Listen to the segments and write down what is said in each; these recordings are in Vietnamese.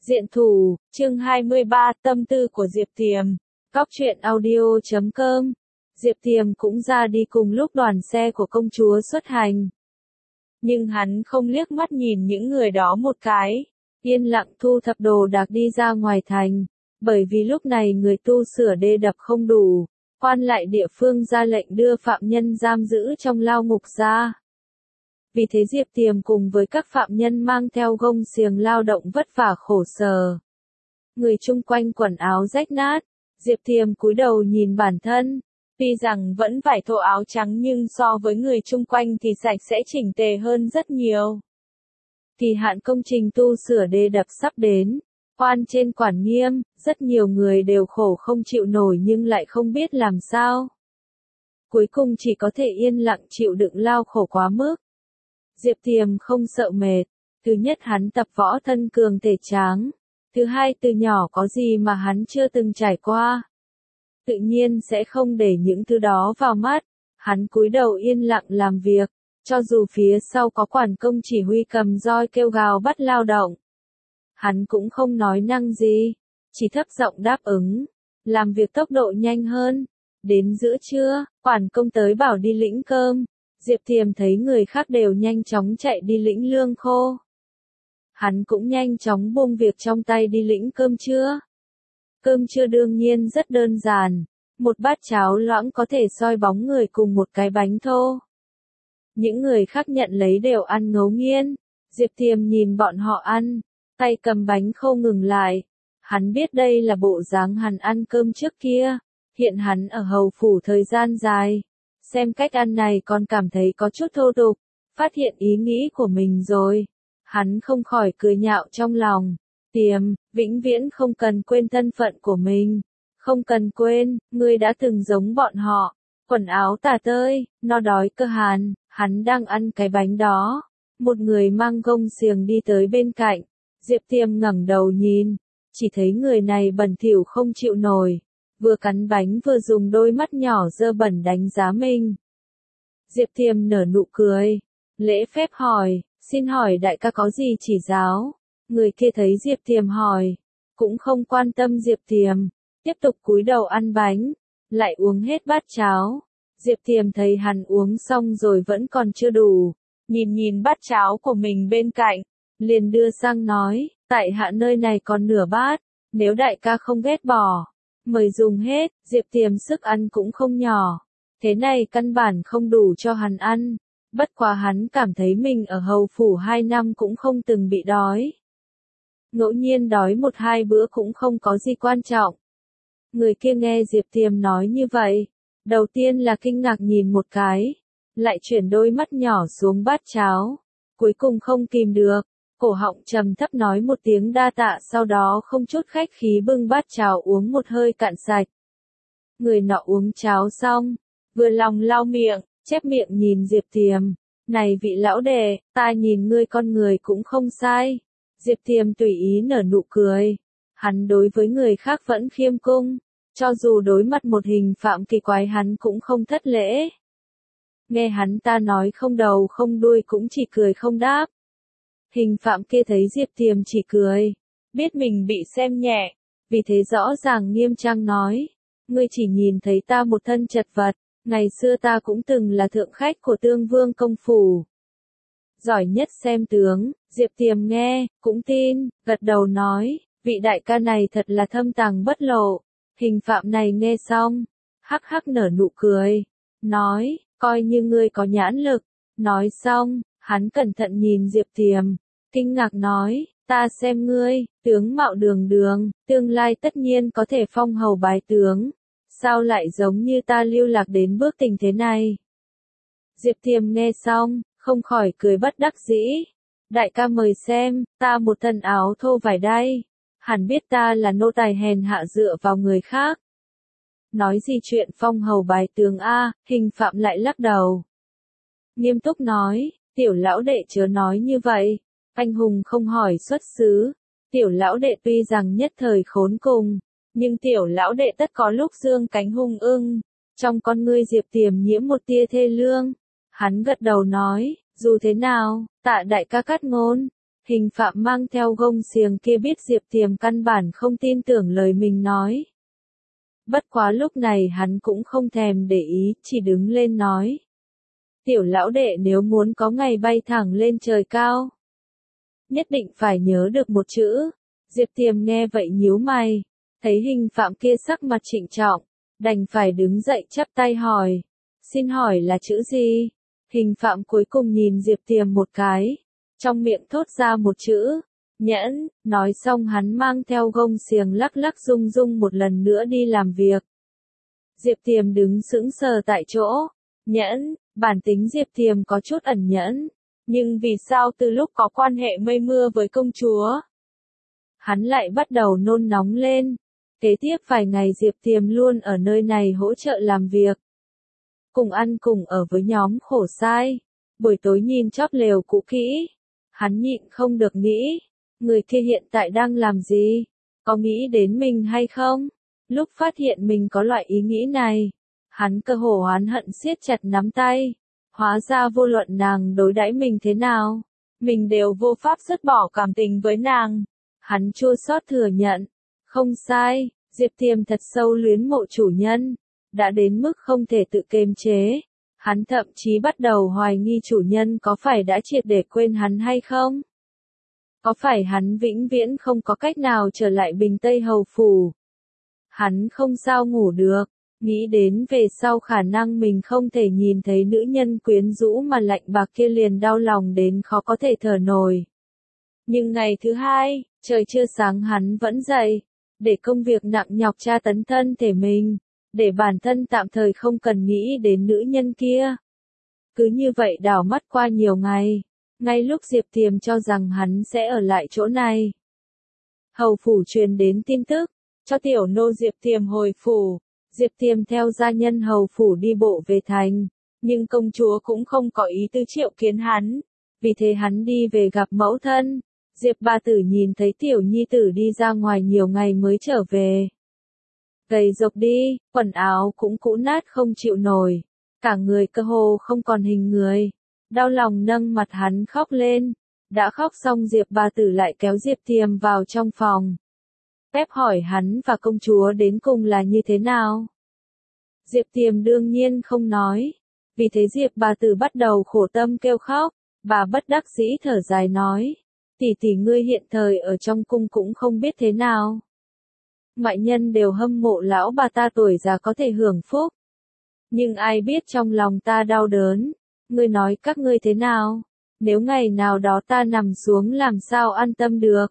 Diện thủ, chương 23, tâm tư của Diệp Tiềm. Góc truyện audio.com. Diệp Tiềm cũng ra đi cùng lúc đoàn xe của công chúa xuất hành. Nhưng hắn không liếc mắt nhìn những người đó một cái, yên lặng thu thập đồ đạc đi ra ngoài thành, bởi vì lúc này người tu sửa đê đập không đủ, quan lại địa phương ra lệnh đưa phạm nhân giam giữ trong lao ngục ra. Vì thế Diệp Tiềm cùng với các phạm nhân mang theo gông xiềng lao động vất vả khổ sở. Người chung quanh quần áo rách nát, Diệp Tiềm cúi đầu nhìn bản thân, tuy rằng vẫn vải thô áo trắng nhưng so với người chung quanh thì sạch sẽ chỉnh tề hơn rất nhiều. Kỳ hạn công trình tu sửa đê đập sắp đến, quan trên quản nghiêm, rất nhiều người đều khổ không chịu nổi nhưng lại không biết làm sao. Cuối cùng chỉ có thể yên lặng chịu đựng lao khổ quá mức. Diệp Tiềm không sợ mệt, thứ nhất hắn tập võ thân cường thể tráng, thứ hai từ nhỏ có gì mà hắn chưa từng trải qua. Tự nhiên sẽ không để những thứ đó vào mắt, hắn cúi đầu yên lặng làm việc, cho dù phía sau có quản công chỉ huy cầm roi kêu gào bắt lao động. Hắn cũng không nói năng gì, chỉ thấp giọng đáp ứng, làm việc tốc độ nhanh hơn. Đến giữa trưa, quản công tới bảo đi lĩnh cơm. Diệp Tiềm thấy người khác đều nhanh chóng chạy đi lĩnh lương khô. Hắn cũng nhanh chóng buông việc trong tay đi lĩnh cơm trưa. Cơm trưa đương nhiên rất đơn giản, một bát cháo loãng có thể soi bóng người cùng một cái bánh thô. Những người khác nhận lấy đều ăn ngấu nghiến, Diệp Tiềm nhìn bọn họ ăn, tay cầm bánh khô ngừng lại. Hắn biết đây là bộ dáng hắn ăn cơm trước kia, hiện hắn ở hầu phủ thời gian dài. Xem cách ăn này còn cảm thấy có chút thô tục, phát hiện ý nghĩ của mình rồi. Hắn không khỏi cười nhạo trong lòng. Tiềm, vĩnh viễn không cần quên thân phận của mình. Không cần quên, ngươi đã từng giống bọn họ. Quần áo tả tơi, no đói cơ hàn, hắn đang ăn cái bánh đó. Một người mang gông xiềng đi tới bên cạnh. Diệp Tiềm ngẩng đầu nhìn, chỉ thấy người này bẩn thỉu không chịu nổi. Vừa cắn bánh vừa dùng đôi mắt nhỏ dơ bẩn đánh giá mình. Diệp Tiềm nở nụ cười, lễ phép hỏi, xin hỏi đại ca có gì chỉ giáo? Người kia thấy Diệp Tiềm hỏi, cũng không quan tâm Diệp Tiềm, tiếp tục cúi đầu ăn bánh, lại uống hết bát cháo. Diệp Tiềm thấy hắn uống xong rồi vẫn còn chưa đủ, nhìn bát cháo của mình bên cạnh, liền đưa sang nói, tại hạ nơi này còn nửa bát, nếu đại ca không ghét bỏ. Mời dùng hết, Diệp Tiềm sức ăn cũng không nhỏ. Thế này căn bản không đủ cho hắn ăn. Bất quá hắn cảm thấy mình ở hầu phủ 2 năm cũng không từng bị đói. Ngẫu nhiên đói 1-2 bữa cũng không có gì quan trọng. Người kia nghe Diệp Tiềm nói như vậy. Đầu tiên là kinh ngạc nhìn một cái. Lại chuyển đôi mắt nhỏ xuống bát cháo. Cuối cùng không kìm được. Cổ họng trầm thấp nói một tiếng đa tạ, sau đó không chút khách khí bưng bát cháo uống một hơi cạn sạch. Người nọ uống cháo xong, vừa lòng lau miệng, chép miệng nhìn Diệp Tiềm. Này vị lão đệ, ta nhìn ngươi con người cũng không sai. Diệp Tiềm tùy ý nở nụ cười. Hắn đối với người khác vẫn khiêm cung, cho dù đối mặt một hình phạm kỳ quái hắn cũng không thất lễ. Nghe hắn ta nói không đầu không đuôi cũng chỉ cười không đáp. Hình phạm kia thấy Diệp Tiềm chỉ cười, biết mình bị xem nhẹ, vì thế rõ ràng nghiêm trang nói, ngươi chỉ nhìn thấy ta một thân chật vật, ngày xưa ta cũng từng là thượng khách của Tương Vương công phủ. Giỏi nhất xem tướng, Diệp Tiềm nghe, cũng tin, gật đầu nói, vị đại ca này thật là thâm tàng bất lộ. Hình phạm này nghe xong, hắc hắc nở nụ cười, nói, coi như ngươi có nhãn lực. Nói xong, hắn cẩn thận nhìn Diệp Tiềm, kinh ngạc nói, ta xem ngươi, tướng mạo đường đường, tương lai tất nhiên có thể phong hầu bái tướng, sao lại giống như ta lưu lạc đến bước tình thế này? Diệp Tiềm nghe xong, không khỏi cười bất đắc dĩ, đại ca mời xem, ta một thân áo thô vải đay, hẳn biết ta là nô tài hèn hạ dựa vào người khác. Nói gì chuyện phong hầu bái tướng a, hình phạm lại lắc đầu. Nghiêm túc nói, tiểu lão đệ chớ nói như vậy, anh hùng không hỏi xuất xứ, tiểu lão đệ tuy rằng nhất thời khốn cùng, nhưng tiểu lão đệ tất có lúc dương cánh hung ưng. Trong con ngươi Diệp Tiềm nhiễm một tia thê lương, hắn gật đầu nói, dù thế nào, tạ đại ca cắt ngôn, Hình phạm mang theo gông xiềng kia biết Diệp Tiềm căn bản không tin tưởng lời mình nói. Bất quá lúc này hắn cũng không thèm để ý, chỉ đứng lên nói. Tiểu lão đệ nếu muốn có ngày bay thẳng lên trời cao, nhất định phải nhớ được một chữ. Diệp Tiềm nghe vậy nhíu mày, thấy hình phạm kia sắc mặt trịnh trọng, đành phải đứng dậy chắp tay hỏi. Xin hỏi là chữ gì? Hình phạm cuối cùng nhìn Diệp Tiềm một cái, trong miệng thốt ra một chữ, nhẫn, nói xong hắn mang theo gông xiềng lắc lắc rung rung một lần nữa đi làm việc. Diệp Tiềm đứng sững sờ tại chỗ, nhẫn, bản tính Diệp Tiềm có chút ẩn nhẫn, nhưng vì sao từ lúc có quan hệ mây mưa với công chúa, hắn lại bắt đầu nôn nóng lên. Kế tiếp vài ngày Diệp Tiềm luôn ở nơi này hỗ trợ làm việc, cùng ăn cùng ở với nhóm khổ sai. Buổi tối nhìn chóp lều cũ kỹ, hắn nhịn không được nghĩ, người kia hiện tại đang làm gì? Có nghĩ đến mình hay không? Lúc phát hiện mình có loại ý nghĩ này, hắn cơ hồ oán hận siết chặt nắm tay. Hóa ra vô luận nàng đối đãi mình thế nào, mình đều vô pháp dứt bỏ cảm tình với nàng. Hắn chua xót thừa nhận. Không sai, Diệp Tiềm thật sâu luyến mộ chủ nhân, đã đến mức không thể tự kiềm chế. Hắn thậm chí bắt đầu hoài nghi chủ nhân có phải đã triệt để quên hắn hay không? Có phải hắn vĩnh viễn không có cách nào trở lại Bình Tây Hầu Phủ? Hắn không sao ngủ được, nghĩ đến về sau khả năng mình không thể nhìn thấy nữ nhân quyến rũ mà lạnh bạc kia liền đau lòng đến khó có thể thở nổi. Nhưng ngày thứ hai, trời chưa sáng hắn vẫn dậy, để công việc nặng nhọc tra tấn thân thể mình, để bản thân tạm thời không cần nghĩ đến nữ nhân kia. Cứ như vậy đảo mắt qua nhiều ngày, ngay lúc Diệp Tiềm cho rằng hắn sẽ ở lại chỗ này. Hầu phủ truyền đến tin tức, cho tiểu nô Diệp Tiềm hồi phủ. Diệp Tiềm theo gia nhân hầu phủ đi bộ về thành, nhưng công chúa cũng không có ý tư triệu kiến hắn, vì thế hắn đi về gặp mẫu thân. Diệp bà tử nhìn thấy tiểu nhi tử đi ra ngoài nhiều ngày mới trở về. Gầy rộc đi, quần áo cũng cũ nát không chịu nổi, cả người cơ hồ không còn hình người. Đau lòng nâng mặt hắn khóc lên, đã khóc xong Diệp bà tử lại kéo Diệp Tiềm vào trong phòng. Phép hỏi hắn và công chúa đến cùng là như thế nào. Diệp Tiềm đương nhiên không nói, vì thế Diệp bà tử bắt đầu khổ tâm kêu khóc, bà bất đắc dĩ thở dài nói, tỷ tỷ ngươi hiện thời ở trong cung cũng không biết thế nào. Ngoại nhân đều hâm mộ lão bà ta tuổi già có thể hưởng phúc. Nhưng ai biết trong lòng ta đau đớn, ngươi nói các ngươi thế nào, nếu ngày nào đó ta nằm xuống làm sao an tâm được.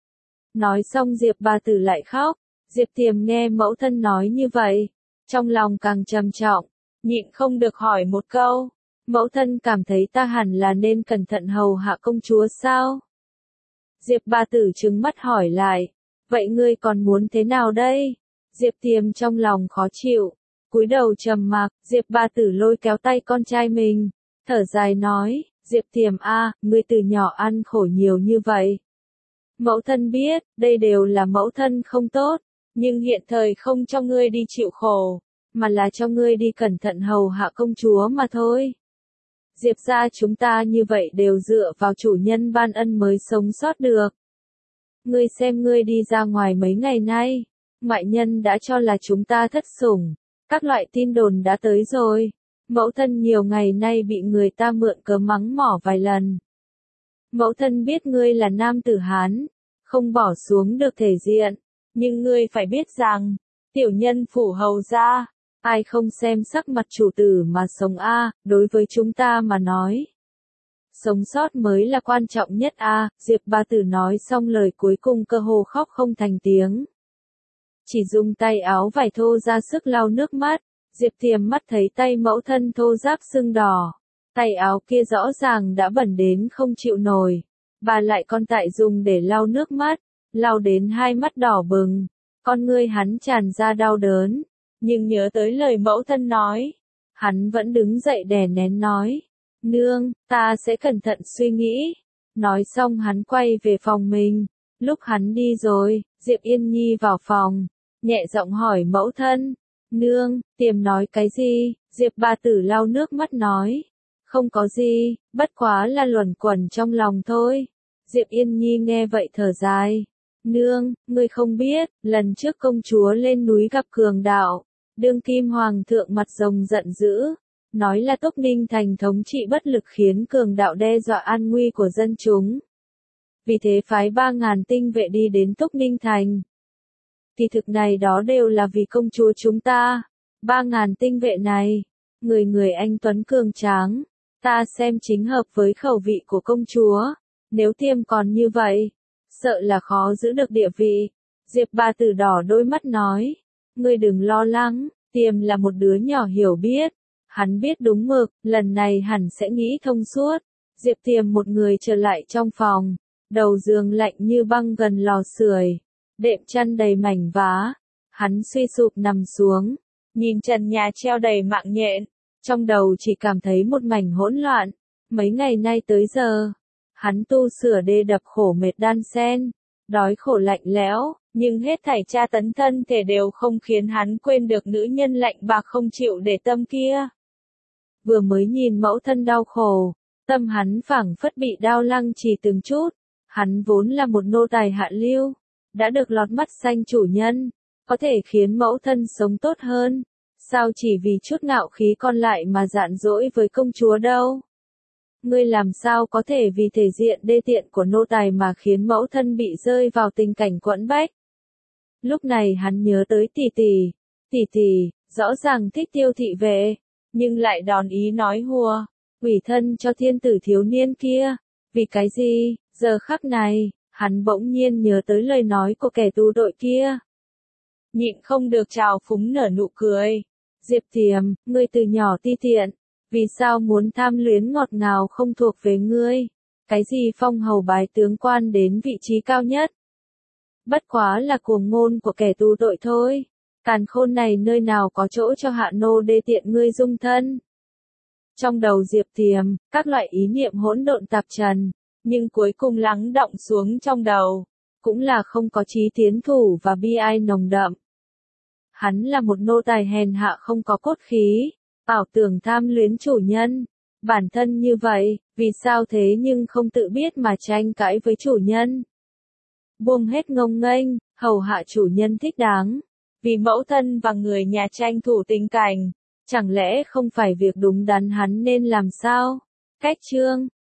Nói xong Diệp bà tử lại khóc, Diệp Tiềm nghe mẫu thân nói như vậy, trong lòng càng trầm trọng, nhịn không được hỏi một câu, mẫu thân cảm thấy ta hẳn là nên cẩn thận hầu hạ công chúa sao? Diệp bà tử trừng mắt hỏi lại, vậy ngươi còn muốn thế nào đây? Diệp Tiềm trong lòng khó chịu, cúi đầu trầm mặc. Diệp bà tử lôi kéo tay con trai mình, thở dài nói, Diệp Tiềm a, ngươi từ nhỏ ăn khổ nhiều như vậy. Mẫu thân biết, đây đều là mẫu thân không tốt, nhưng hiện thời không cho ngươi đi chịu khổ, mà là cho ngươi đi cẩn thận hầu hạ công chúa mà thôi. Diệp gia chúng ta như vậy đều dựa vào chủ nhân ban ân mới sống sót được. Ngươi xem ngươi đi ra ngoài mấy ngày nay, ngoại nhân đã cho là chúng ta thất sủng, các loại tin đồn đã tới rồi. Mẫu thân nhiều ngày nay bị người ta mượn cớ mắng mỏ vài lần. Mẫu thân biết ngươi là nam tử Hán, không bỏ xuống được thể diện, nhưng ngươi phải biết rằng, tiểu nhân phủ hầu gia, ai không xem sắc mặt chủ tử mà sống a, đối với chúng ta mà nói. Sống sót mới là quan trọng nhất a. Diệp bà tử nói xong lời cuối cùng cơ hồ khóc không thành tiếng. Chỉ dùng tay áo vải thô ra sức lau nước mắt, Diệp Tiềm mắt thấy tay mẫu thân thô ráp sưng đỏ. Tay áo kia rõ ràng đã bẩn đến không chịu nổi. Bà lại còn tại dùng để lau nước mắt, lau đến hai mắt đỏ bừng. Con ngươi hắn tràn ra đau đớn, nhưng nhớ tới lời mẫu thân nói, hắn vẫn đứng dậy đè nén nói, nương, ta sẽ cẩn thận suy nghĩ. Nói xong hắn quay về phòng mình. Lúc hắn đi rồi, Diệp Yên Nhi vào phòng, nhẹ giọng hỏi mẫu thân, nương, Tiềm nói cái gì? Diệp bà tử lau nước mắt nói, không có gì, bất quá là luẩn quẩn trong lòng thôi. Diệp Yên Nhi nghe vậy thở dài. Nương, ngươi không biết, lần trước công chúa lên núi gặp cường đạo, đương kim hoàng thượng mặt rồng giận dữ, nói là Túc Ninh thành thống trị bất lực khiến cường đạo đe dọa an nguy của dân chúng. Vì thế phái 3.000 tinh vệ đi đến Túc Ninh thành. Kỳ thực này đó đều là vì công chúa chúng ta. 3.000 tinh vệ này, người người anh tuấn cường tráng, ta xem chính hợp với khẩu vị của công chúa. Nếu Tiêm còn như vậy, sợ là khó giữ được địa vị. Diệp Ba Tử đỏ đôi mắt nói, ngươi đừng lo lắng, Tiêm là một đứa nhỏ hiểu biết. Hắn biết đúng mực, lần này hẳn sẽ nghĩ thông suốt. Diệp Tiêm một người trở lại trong phòng, đầu giường lạnh như băng gần lò sưởi, đệm chăn đầy mảnh vá. Hắn suy sụp nằm xuống, nhìn trần nhà treo đầy mạng nhện, trong đầu chỉ cảm thấy một mảnh hỗn loạn. Mấy ngày nay tới giờ, hắn tu sửa đê đập khổ mệt đan sen, đói khổ lạnh lẽo, nhưng hết thảy tra tấn thân thể đều không khiến hắn quên được nữ nhân lạnh bạc không chịu để tâm kia. Vừa mới nhìn mẫu thân đau khổ, tâm hắn phảng phất bị đao lăng trì từng chút. Hắn vốn là một nô tài hạ lưu, đã được lọt mắt xanh chủ nhân, có thể khiến mẫu thân sống tốt hơn. Sao chỉ vì chút ngạo khí còn lại mà dạn dỗi với công chúa đâu? Ngươi làm sao có thể vì thể diện đê tiện của nô tài mà khiến mẫu thân bị rơi vào tình cảnh quẫn bách? Lúc này hắn nhớ tới tỷ tỷ, rõ ràng thích Tiêu thị vệ, nhưng lại đòn ý nói hùa, ủy thân cho thiên tử thiếu niên kia. Vì cái gì? Giờ khắc này, hắn bỗng nhiên nhớ tới lời nói của kẻ tù đội kia. Nhịn không được trào phúng nở nụ cười. Diệp Tiềm, ngươi từ nhỏ ti tiện, vì sao muốn tham luyến ngọt ngào không thuộc về ngươi? Cái gì phong hầu bái tướng quan đến vị trí cao nhất? Bất quá là cuồng ngôn của kẻ tù tội thôi. Càn khôn này nơi nào có chỗ cho hạ nô đê tiện ngươi dung thân? Trong đầu Diệp Tiềm, các loại ý niệm hỗn độn tạp trần, nhưng cuối cùng lắng đọng xuống trong đầu, cũng là không có chí tiến thủ và bi ai nồng đậm. Hắn là một nô tài hèn hạ không có cốt khí, ảo tưởng tham luyến chủ nhân. Bản thân như vậy, vì sao thế nhưng không tự biết mà tranh cãi với chủ nhân? Buông hết ngông nghênh, hầu hạ chủ nhân thích đáng. Vì mẫu thân và người nhà tranh thủ tình cảnh, chẳng lẽ không phải việc đúng đắn hắn nên làm sao? Cách chương